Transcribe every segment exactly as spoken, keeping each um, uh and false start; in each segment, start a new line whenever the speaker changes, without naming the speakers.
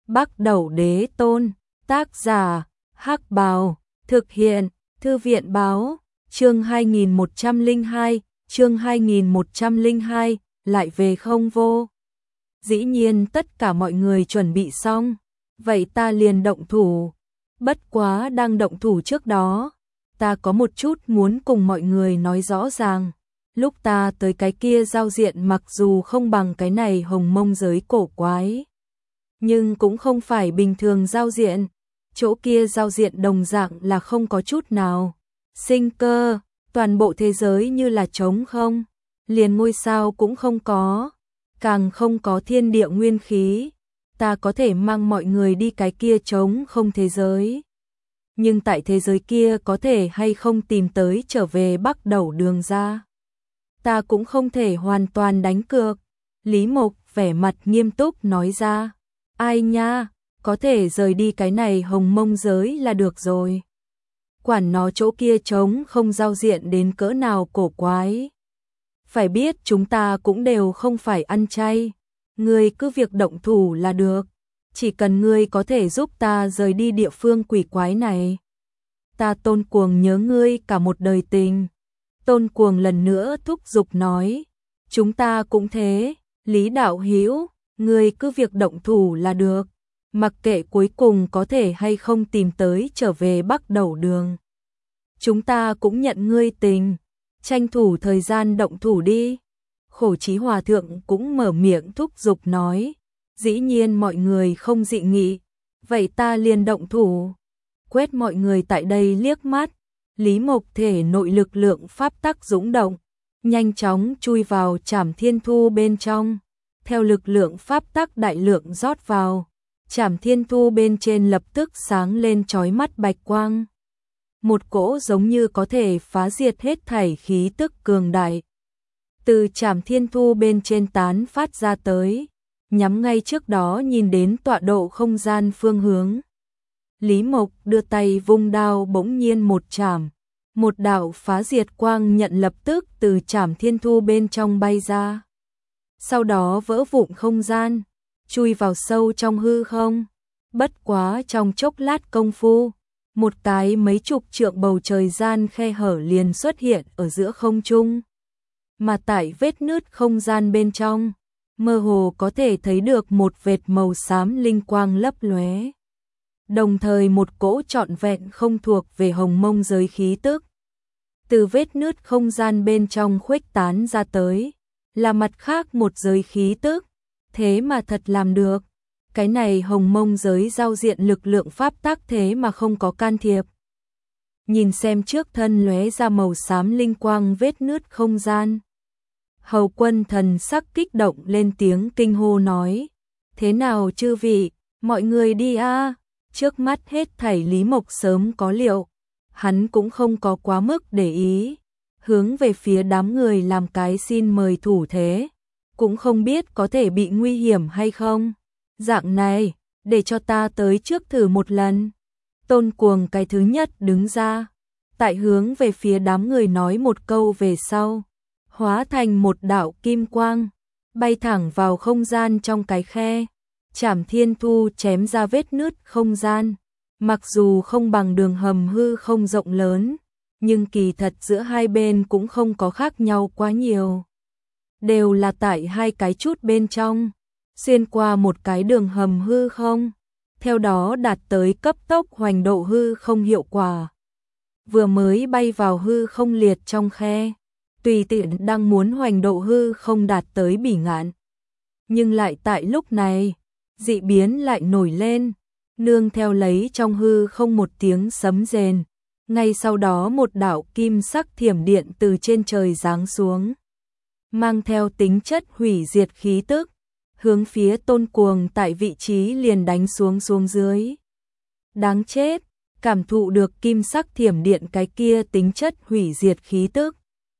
Bắc Đẩu Đế Tôn, tác giả, Hắc Bào, thực hiện, Thư viện báo, chương hai nghìn một trăm lẻ hai, chương hai nghìn một trăm lẻ hai, lại về không vô. Dĩ nhiên tất cả mọi người chuẩn bị xong, vậy ta liền động thủ. Bất quá đang động thủ trước đó, ta có một chút muốn cùng mọi người nói rõ ràng. Lúc ta tới cái kia giao diện mặc dù không bằng cái này hồng mông giới cổ quái, nhưng cũng không phải bình thường giao diện. Chỗ kia giao diện đồng dạng là không có chút nào sinh cơ, toàn bộ thế giới như là trống không, liền ngôi sao cũng không có, càng không có thiên địa nguyên khí. Ta có thể mang mọi người đi cái kia trống không thế giới, nhưng tại thế giới kia có thể hay không tìm tới trở về Bắc Đẩu đường ra, ta cũng không thể hoàn toàn đánh cược. Lý Mộc vẻ mặt nghiêm túc nói ra, ai nha, có thể rời đi cái này hồng mông giới là được rồi. Quản nó chỗ kia trống không giao diện đến cỡ nào cổ quái. Phải biết chúng ta cũng đều không phải ăn chay, ngươi cứ việc động thủ là được. Chỉ cần ngươi có thể giúp ta rời đi địa phương quỷ quái này, ta Tôn Cuồng nhớ ngươi cả một đời tình. Tôn Cuồng lần nữa thúc giục nói, chúng ta cũng thế, Lý đạo hữu, ngươi cứ việc động thủ là được. Mặc kệ cuối cùng có thể hay không tìm tới trở về Bắc Đẩu đường, chúng ta cũng nhận ngươi tình, tranh thủ thời gian động thủ đi. Khổ Chí Hòa thượng cũng mở miệng thúc giục nói, dĩ nhiên mọi người không dị nghị, vậy ta liền động thủ. Quét mọi người tại đây liếc mắt, Lý Mộc thể nội lực lượng pháp tắc dũng động, nhanh chóng chui vào Trảm Thiên Thu bên trong. Theo lực lượng pháp tắc đại lượng rót vào, Trảm Thiên Thu bên trên lập tức sáng lên chói mắt bạch quang. Một cỗ giống như có thể phá diệt hết thảy khí tức cường đại từ Trảm Thiên Thu bên trên tán phát ra tới, nhắm ngay trước đó nhìn đến tọa độ không gian phương hướng. Lý Mộc đưa tay vung đao bỗng nhiên một chảm, một đạo phá diệt quang nhận lập tức từ Trảm Thiên Thu bên trong bay ra. Sau đó vỡ vụn không gian, chui vào sâu trong hư không. Bất quá trong chốc lát công phu, một cái mấy chục trượng bầu trời gian khe hở liền xuất hiện ở giữa không trung. Mà tại vết nứt không gian bên trong, mơ hồ có thể thấy được một vệt màu xám linh quang lấp lóe. Đồng thời một cỗ trọn vẹn không thuộc về hồng mông giới khí tức từ vết nứt không gian bên trong khuếch tán ra tới, là mặt khác một giới khí tức. Thế mà thật làm được, cái này hồng mông giới giao diện lực lượng pháp tắc thế mà không có can thiệp. Nhìn xem trước thân lóe ra màu xám linh quang vết nứt không gian, Hầu Quân thần sắc kích động lên tiếng kinh hô nói, thế nào chư vị, mọi người đi a. Trước mắt hết thảy Lý Mộc sớm có liệu, hắn cũng không có quá mức để ý, hướng về phía đám người làm cái xin mời thủ thế, cũng không biết có thể bị nguy hiểm hay không. Dạng này, để cho ta tới trước thử một lần. Tôn Cuồng cái thứ nhất đứng ra, tại hướng về phía đám người nói một câu về sau, hóa thành một đạo kim quang, bay thẳng vào không gian trong cái khe. Trảm Thiên Thu chém ra vết nứt không gian, mặc dù không bằng đường hầm hư không rộng lớn, nhưng kỳ thật giữa hai bên cũng không có khác nhau quá nhiều. Đều là tại hai cái chút bên trong, xuyên qua một cái đường hầm hư không, theo đó đạt tới cấp tốc hoành độ hư không hiệu quả. Vừa mới bay vào hư không liệt trong khe, tùy tiện đang muốn hoành độ hư không đạt tới bỉ ngạn. Nhưng lại tại lúc này, dị biến lại nổi lên, nương theo lấy trong hư không một tiếng sấm rền. Ngay sau đó một đạo kim sắc thiểm điện từ trên trời giáng xuống, mang theo tính chất hủy diệt khí tức, hướng phía Tôn Cuồng tại vị trí liền đánh xuống xuống dưới. Đáng chết, cảm thụ được kim sắc thiểm điện cái kia tính chất hủy diệt khí tức,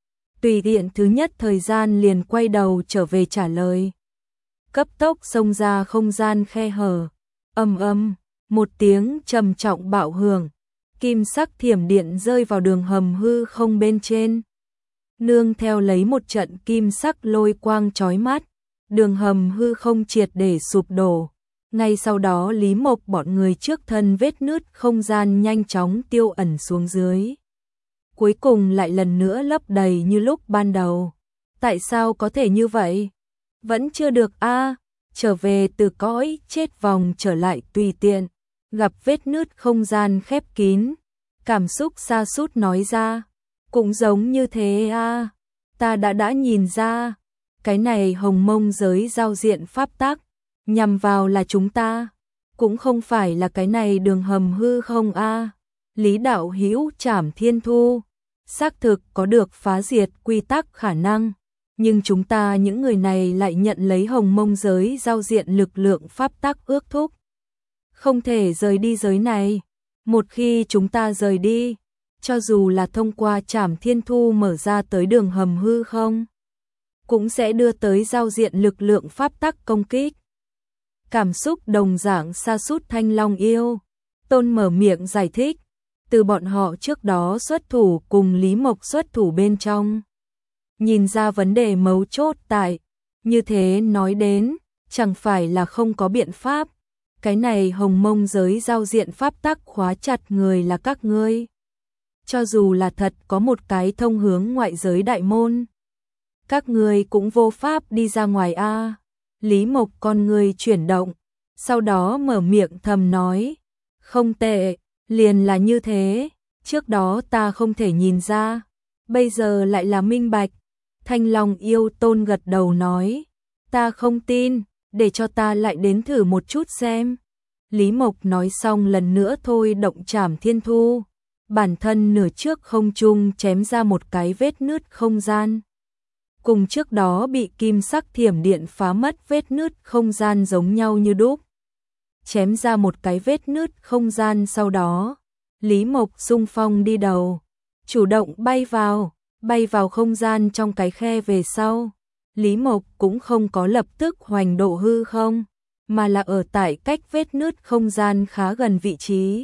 tùy tiện thứ nhất thời gian liền quay đầu trở về trả lời. Cấp tốc xông ra không gian khe hở, ầm ầm, một tiếng trầm trọng bạo hưởng, kim sắc thiểm điện rơi vào đường hầm hư không bên trên. Nương theo lấy một trận kim sắc lôi quang chói mắt, đường hầm hư không triệt để sụp đổ, Ngay sau đó Lý Mộc bọn người trước thân vết nứt không gian nhanh chóng tiêu ẩn xuống dưới. Cuối cùng lại lần nữa lấp đầy như lúc ban đầu. Tại sao có thể như vậy? Vẫn chưa được a à, trở về từ cõi chết vòng trở lại tùy tiện, gặp vết nứt không gian khép kín, cảm xúc sa sút nói ra, cũng giống như thế a à, ta đã đã nhìn ra, cái này hồng mông giới giao diện pháp tắc, nhằm vào là chúng ta, cũng không phải là cái này đường hầm hư không a à. Lý đạo hữu Trảm Thiên Thu, xác thực có được phá diệt quy tắc khả năng. Nhưng chúng ta những người này lại nhận lấy hồng mông giới giao diện lực lượng pháp tắc ước thúc. Không thể rời đi giới này. Một khi chúng ta rời đi, cho dù là thông qua Trảm Thiên Thu mở ra tới đường hầm hư không, cũng sẽ đưa tới giao diện lực lượng pháp tắc công kích. Cảm xúc đồng dạng sa sút Thanh Long yêu. Tôn mở miệng giải thích, từ bọn họ trước đó xuất thủ cùng Lý Mộc xuất thủ bên trong. Nhìn ra vấn đề mấu chốt tại, như thế nói đến, chẳng phải là không có biện pháp. Cái này hồng mông giới giao diện pháp tắc khóa chặt người là các ngươi. Cho dù là thật có một cái thông hướng ngoại giới đại môn, các ngươi cũng vô pháp đi ra ngoài a. Lý Mộc con người chuyển động, sau đó mở miệng thầm nói, không tệ, liền là như thế, trước đó ta không thể nhìn ra, bây giờ lại là minh bạch. Thanh Long yêu Tôn gật đầu nói, ta không tin, để cho ta lại đến thử một chút xem. Lý Mộc nói xong lần nữa thôi động Trảm Thiên Thu, bản thân nửa trước không trung chém ra một cái vết nứt không gian. Cùng trước đó bị kim sắc thiểm điện phá mất vết nứt không gian giống nhau như đúc. Chém ra một cái vết nứt không gian sau đó, Lý Mộc xung phong đi đầu, chủ động bay vào. Bay vào không gian trong cái khe về sau, Lý Mộc cũng không có lập tức hoành độ hư không, mà là ở tại cách vết nứt không gian khá gần vị trí.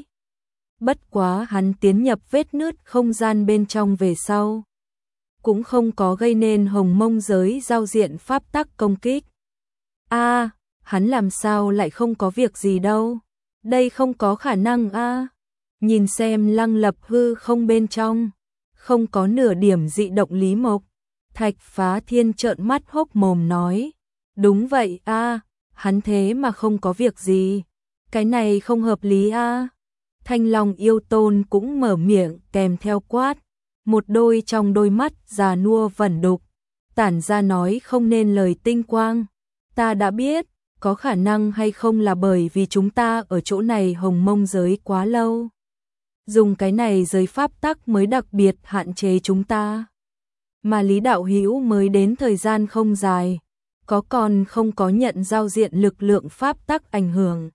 Bất quá hắn tiến nhập vết nứt không gian bên trong về sau, cũng không có gây nên hồng mông giới giao diện pháp tắc công kích. A, à, hắn làm sao lại không có việc gì đâu, đây không có khả năng a. À. Nhìn xem lăng lập hư không bên trong, không có nửa điểm dị động Lý Mộc. Thạch Phá Thiên trợn mắt hốc mồm nói, đúng vậy a, à, hắn thế mà không có việc gì, cái này không hợp lý a. À. Thanh Long yêu Tôn cũng mở miệng kèm theo quát, một đôi trong đôi mắt già nua vẩn đục, tản ra nói không nên lời tinh quang. Ta đã biết, có khả năng hay không là bởi vì chúng ta ở chỗ này hồng mông giới quá lâu. Dùng cái này giới pháp tắc mới đặc biệt hạn chế chúng ta. Mà Lý đạo hữu mới đến thời gian không dài, có còn không có nhận giao diện lực lượng pháp tắc ảnh hưởng.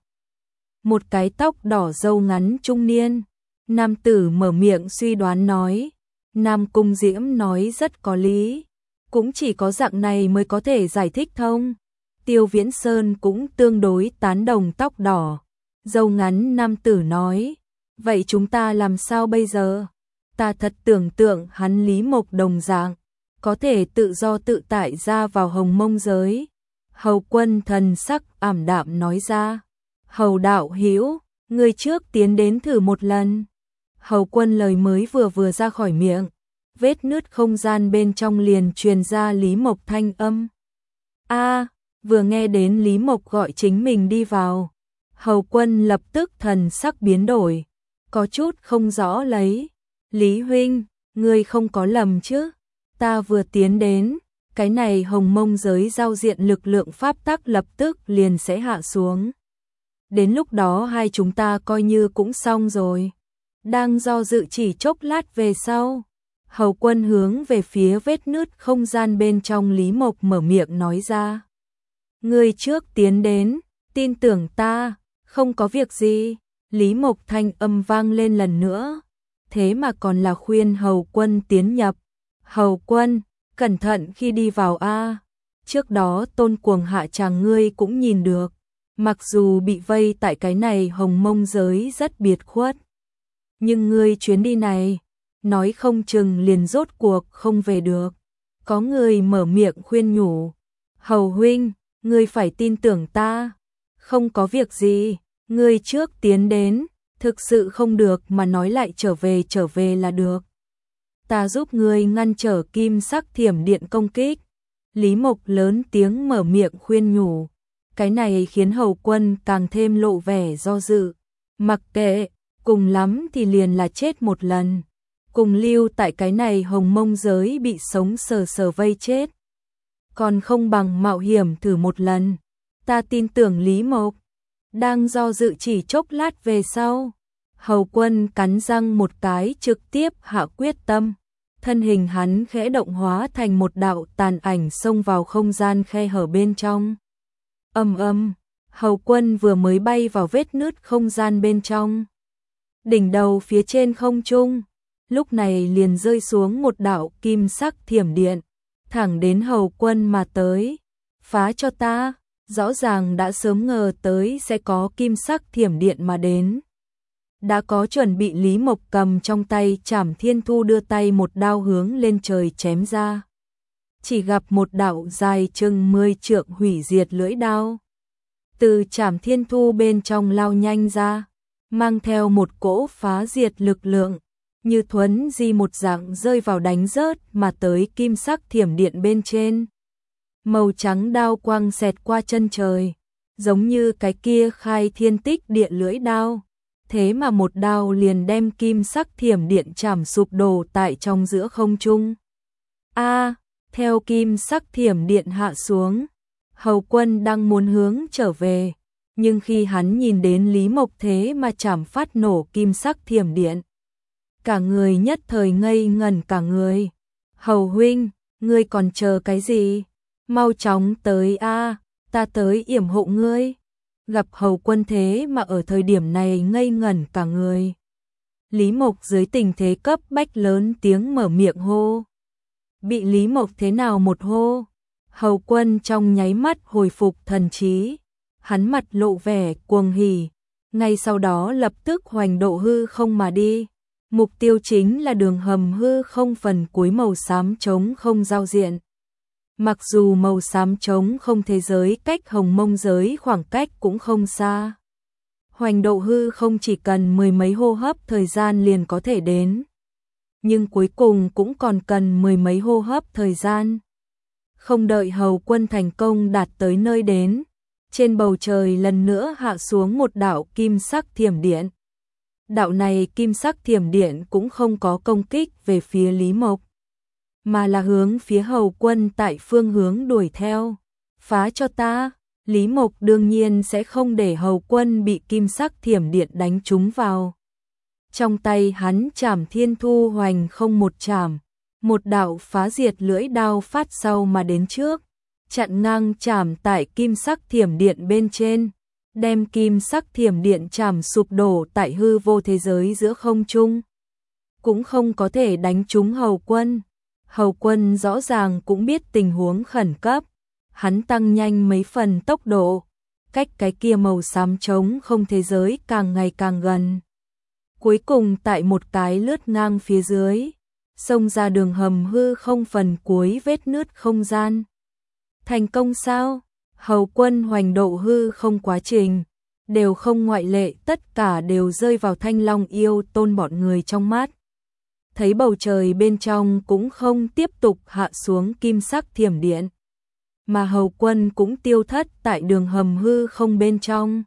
Một cái tóc đỏ râu ngắn trung niên, nam tử mở miệng suy đoán nói, Nam Cung Diễm nói rất có lý, cũng chỉ có dạng này mới có thể giải thích thông. Tiêu Viễn Sơn cũng tương đối tán đồng tóc đỏ, râu ngắn nam tử nói, vậy chúng ta làm sao bây giờ? Ta thật tưởng tượng hắn Lý Mộc đồng dạng, có thể tự do tự tại ra vào hồng mông giới. Hầu Quân thần sắc ảm đạm nói ra, Hầu đạo hữu, người trước tiến đến thử một lần. Hầu Quân lời mới vừa vừa ra khỏi miệng, vết nứt không gian bên trong liền truyền ra Lý Mộc thanh âm. A, vừa nghe đến Lý Mộc gọi chính mình đi vào, Hầu Quân lập tức thần sắc biến đổi, có chút không rõ lấy. Lý huynh, ngươi không có lầm chứ? Ta vừa tiến đến, cái này hồng mông giới giao diện lực lượng pháp tắc lập tức liền sẽ hạ xuống. Đến lúc đó hai chúng ta coi như cũng xong rồi. Đang do dự chỉ chốc lát về sau, Hầu Quân hướng về phía vết nứt không gian bên trong Lý Mộc mở miệng nói ra. Ngươi trước tiến đến, tin tưởng ta, không có việc gì. Lý Mộc thanh âm vang lên lần nữa, thế mà còn là khuyên Hầu Quân tiến nhập. Hầu Quân, cẩn thận khi đi vào a. Trước đó Tôn Cuồng hạ chàng ngươi cũng nhìn được, mặc dù bị vây tại cái này hồng mông giới rất biệt khuất, nhưng ngươi chuyến đi này, nói không chừng liền rốt cuộc không về được. Có người mở miệng khuyên nhủ, Hầu huynh, ngươi phải tin tưởng ta. Không có việc gì, ngươi trước tiến đến, thực sự không được mà nói lại trở về trở về là được. Ta giúp ngươi ngăn trở kim sắc thiểm điện công kích. Lý Mộc lớn tiếng mở miệng khuyên nhủ. Cái này khiến Hầu Quân càng thêm lộ vẻ do dự. Mặc kệ, cùng lắm thì liền là chết một lần. Cùng lưu tại cái này hồng mông giới bị sống sờ sờ vây chết. Còn không bằng mạo hiểm thử một lần. Ta tin tưởng Lý Mộc. Đang do dự chỉ chốc lát về sau. Hầu Quân cắn răng một cái trực tiếp hạ quyết tâm. Thân hình hắn khẽ động hóa thành một đạo tàn ảnh xông vào không gian khe hở bên trong. Ầm ầm, Hầu Quân vừa mới bay vào vết nứt không gian bên trong. Đỉnh đầu phía trên không trung, lúc này liền rơi xuống một đạo kim sắc thiểm điện, thẳng đến Hầu Quân mà tới. Phá cho ta, rõ ràng đã sớm ngờ tới sẽ có kim sắc thiểm điện mà đến. Đã có chuẩn bị Lý Mộc cầm trong tay Trảm Thiên Thu đưa tay một đao hướng lên trời chém ra. Chỉ gặp một đạo dài chừng mười trượng hủy diệt lưỡi đao. Từ Trảm Thiên Thu bên trong lao nhanh ra, mang theo một cỗ phá diệt lực lượng, như thuấn di một dạng rơi vào đánh rớt mà tới kim sắc thiểm điện bên trên. Màu trắng đao quang xẹt qua chân trời, giống như cái kia khai thiên tích địa lưỡi đao. Thế mà một đao liền đem kim sắc thiểm điện chảm sụp đổ tại trong giữa không trung. A, theo kim sắc thiểm điện hạ xuống, Hầu Quân đang muốn hướng trở về, nhưng khi hắn nhìn đến Lý Mộc thế mà chảm phát nổ kim sắc thiểm điện, cả người nhất thời ngây ngẩn cả người. Hầu huynh, ngươi còn chờ cái gì? Mau chóng tới a, ta tới yểm hộ ngươi. Gặp Hầu Quân thế mà ở thời điểm này ngây ngẩn cả người. Lý Mộc dưới tình thế cấp bách lớn tiếng mở miệng hô. Bị Lý Mộc thế nào một hô, Hầu Quân trong nháy mắt hồi phục thần trí. Hắn mặt lộ vẻ cuồng hỉ, ngay sau đó lập tức hoành độ hư không mà đi. Mục tiêu chính là đường hầm hư không phần cuối màu xám trống không giao diện. Mặc dù màu xám trống không thế giới cách hồng mông giới khoảng cách cũng không xa. Hoành độ hư không chỉ cần mười mấy hô hấp thời gian liền có thể đến. Nhưng cuối cùng cũng còn cần mười mấy hô hấp thời gian. Không đợi Hầu Quân thành công đạt tới nơi đến, trên bầu trời lần nữa hạ xuống một đạo kim sắc thiểm điện. Đạo này kim sắc thiểm điện cũng không có công kích về phía Lý Mộc, mà là hướng phía Hầu Quân tại phương hướng đuổi theo. Phá cho ta, Lý Mộc đương nhiên sẽ không để Hầu Quân bị kim sắc thiểm điện đánh trúng vào. Trong tay hắn Trảm Thiên Thu hoành không một trảm, một đạo phá diệt lưỡi đao phát sau mà đến trước, chặn ngang chảm tại kim sắc thiểm điện bên trên, đem kim sắc thiểm điện chảm sụp đổ tại hư vô thế giới giữa không trung. Cũng không có thể đánh trúng Hầu Quân. Hầu Quân rõ ràng cũng biết tình huống khẩn cấp, hắn tăng nhanh mấy phần tốc độ, cách cái kia màu xám trống không thế giới càng ngày càng gần. Cuối cùng tại một cái lướt ngang phía dưới, xông ra đường hầm hư không phần cuối vết nứt không gian. Thành công sao? Hầu Quân hoành độ hư không quá trình, đều không ngoại lệ, tất cả đều rơi vào Thanh Long Yêu Tôn bọn người trong mắt. Thấy bầu trời bên trong cũng không tiếp tục hạ xuống kim sắc thiểm điện, mà Hầu Quân cũng tiêu thất tại đường hầm hư không bên trong.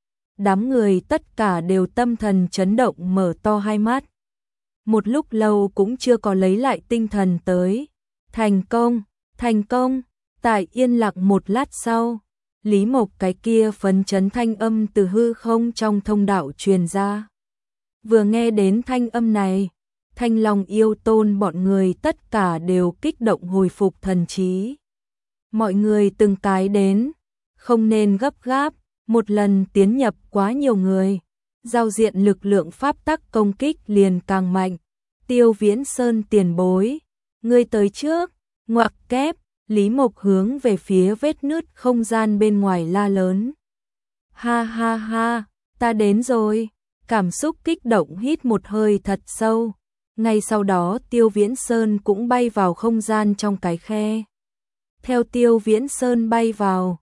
Đám người tất cả đều tâm thần chấn động mở to hai mắt. Một lúc lâu cũng chưa có lấy lại tinh thần tới. Thành công, thành công. Tại yên lặng một lát sau, Lý Mộc cái kia phấn chấn thanh âm từ hư không trong thông đạo truyền ra. Vừa nghe đến thanh âm này, Thanh Long Yêu Tôn bọn người tất cả đều kích động hồi phục thần trí. Mọi người từng cái đến, không nên gấp gáp, một lần tiến nhập quá nhiều người, giao diện lực lượng pháp tắc công kích liền càng mạnh. Tiêu Viễn Sơn tiền bối, ngươi tới trước, ngoặc kép. Lý Mộc hướng về phía vết nứt không gian bên ngoài la lớn. Ha ha ha, ta đến rồi. Cảm xúc kích động hít một hơi thật sâu. Ngay sau đó Tiêu Viễn Sơn cũng bay vào không gian trong cái khe. Theo Tiêu Viễn Sơn bay vào,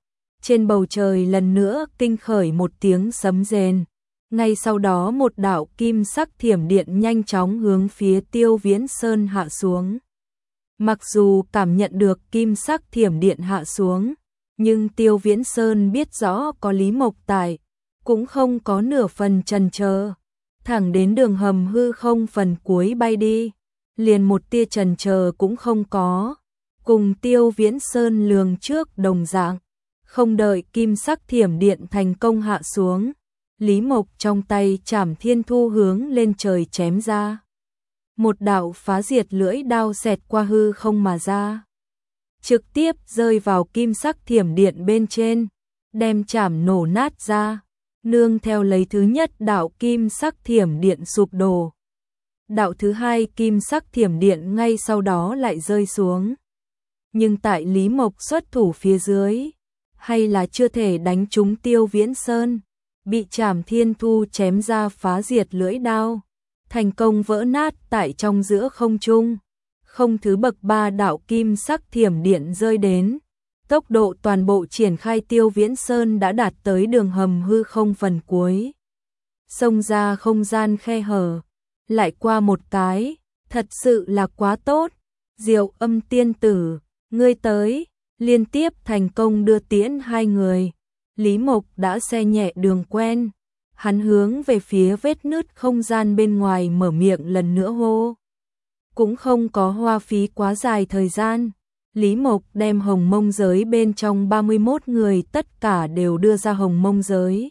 Trên bầu trời lần nữa kinh khởi một tiếng sấm rền. Ngay sau đó một đạo kim sắc thiểm điện nhanh chóng hướng phía Tiêu Viễn Sơn hạ xuống. Mặc dù cảm nhận được kim sắc thiểm điện hạ xuống, nhưng Tiêu Viễn Sơn biết rõ có Lý Mộc tại, cũng không có nửa phần chần chờ, thẳng đến đường hầm hư không phần cuối bay đi, liền một tia chần chờ cũng không có, cùng Tiêu Viễn Sơn lường trước đồng dạng, không đợi kim sắc thiểm điện thành công hạ xuống, Lý Mộc trong tay Trảm Thiên Thu hướng lên trời chém ra. Một đạo phá diệt lưỡi đao xẹt qua hư không mà ra, trực tiếp rơi vào kim sắc thiểm điện bên trên, đem chảm nổ nát ra, nương theo lấy thứ nhất đạo kim sắc thiểm điện sụp đổ. Đạo thứ hai kim sắc thiểm điện ngay sau đó lại rơi xuống. Nhưng tại Lý Mộc xuất thủ phía dưới, hay là chưa thể đánh trúng Tiêu Viễn Sơn, bị Trảm Thiên Thu chém ra phá diệt lưỡi đao, thành công vỡ nát tại trong giữa không trung. Không thứ bậc ba đạo kim sắc thiểm điện rơi đến, tốc độ toàn bộ triển khai Tiêu Viễn Sơn đã đạt tới đường hầm hư không phần cuối. Xông ra không gian khe hở, lại qua một cái, thật sự là quá tốt. Diệu Âm tiên tử, ngươi tới, liên tiếp thành công đưa tiễn hai người. Lý Mộc đã xe nhẹ đường quen, hắn hướng về phía vết nứt không gian bên ngoài mở miệng lần nữa hô. Cũng không có hoa phí quá dài thời gian, Lý Mộc đem Hồng Mông giới bên trong ba mươi mốt người tất cả đều đưa ra Hồng Mông giới.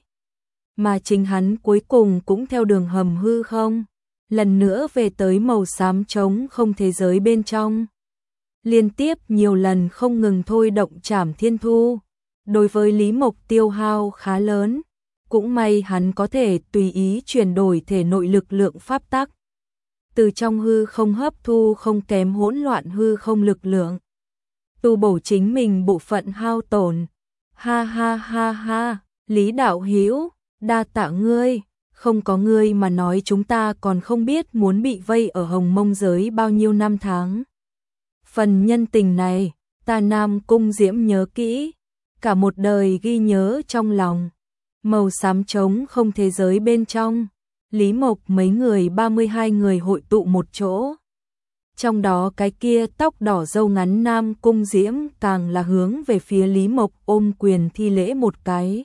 Mà chính hắn cuối cùng cũng theo đường hầm hư không, lần nữa về tới màu xám trống không thế giới bên trong. Liên tiếp nhiều lần không ngừng thôi động Trảm Thiên Thu, đối với Lý Mộc tiêu hao khá lớn, cũng may hắn có thể tùy ý chuyển đổi thể nội lực lượng pháp tắc. Từ trong hư không hấp thu không kém hỗn loạn hư không lực lượng, tu bổ chính mình bộ phận hao tổn. Ha ha ha ha, Lý đạo hữu, đa tạ ngươi, không có ngươi mà nói chúng ta còn không biết muốn bị vây ở Hồng Mông giới bao nhiêu năm tháng. Phần nhân tình này, ta Nam Cung Diễm nhớ kỹ, cả một đời ghi nhớ trong lòng. Màu xám trống không thế giới bên trong, Lý Mộc mấy người ba mươi hai người hội tụ một chỗ. Trong đó cái kia tóc đỏ râu ngắn Nam Cung Diễm càng là hướng về phía Lý Mộc ôm quyền thi lễ một cái.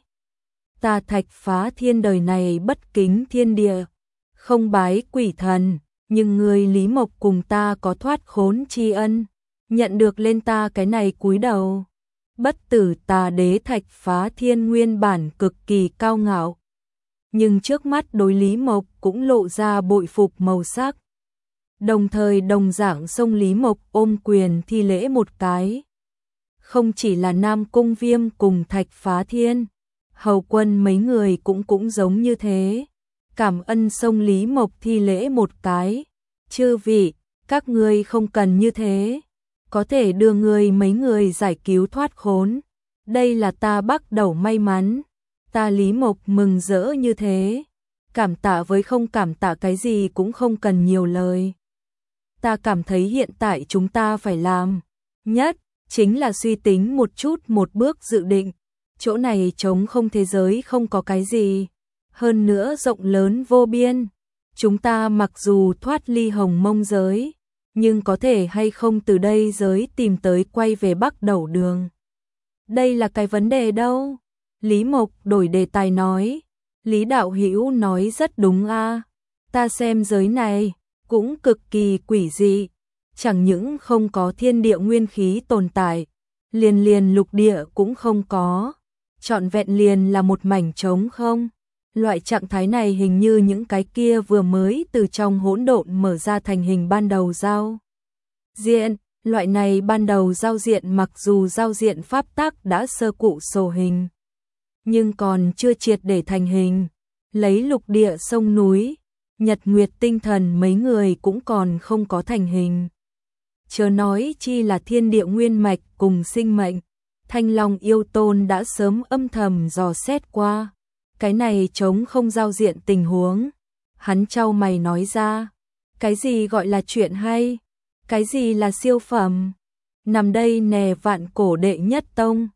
Ta Thạch Phá Thiên đời này bất kính thiên địa, không bái quỷ thần, nhưng người Lý Mộc cùng ta có thoát khốn tri ân, nhận được lên ta cái này cúi đầu. Bất tử tà đế Thạch Phá Thiên nguyên bản cực kỳ cao ngạo, nhưng trước mắt đối Lý Mộc cũng lộ ra bội phục màu sắc. Đồng thời đồng dạng xông Lý Mộc ôm quyền thi lễ một cái. Không chỉ là Nam Cung Viêm cùng Thạch Phá Thiên, hầu quân mấy người cũng cũng giống như thế. Cảm ơn xông Lý Mộc thi lễ một cái. Chư vị, các ngươi không cần như thế, có thể đưa người mấy người giải cứu thoát khốn. Đây là ta bắt đầu may mắn. Ta Lý Mộc mừng rỡ như thế. Cảm tạ với không cảm tạ cái gì cũng không cần nhiều lời. Ta cảm thấy hiện tại chúng ta phải làm nhất chính là suy tính một chút một bước dự định. Chỗ này trống không thế giới không có cái gì, hơn nữa rộng lớn vô biên. Chúng ta mặc dù thoát ly Hồng Mông giới, nhưng có thể hay không từ đây giới tìm tới quay về Bắc Đẩu đường. Đây là cái vấn đề đâu. Lý Mộc đổi đề tài nói. Lý đạo hữu nói rất đúng a. Ta xem giới này cũng cực kỳ quỷ dị, chẳng những không có thiên địa nguyên khí tồn tại, liền liền lục địa cũng không có, trọn vẹn liền là một mảnh trống không. Loại trạng thái này hình như những cái kia vừa mới từ trong hỗn độn mở ra thành hình ban đầu giao diện. Loại này ban đầu giao diện mặc dù giao diện pháp tắc đã sơ cụ sổ hình, nhưng còn chưa triệt để thành hình. Lấy lục địa sông núi, nhật nguyệt tinh thần mấy người cũng còn không có thành hình. Chớ nói chi là thiên địa nguyên mạch cùng sinh mệnh. Thanh Long yêu tôn đã sớm âm thầm dò xét qua cái này trống không giao diện tình huống. Hắn chau mày nói ra, cái gì gọi là chuyện hay, cái gì là siêu phẩm. Nằm đây nè vạn cổ đệ nhất tông,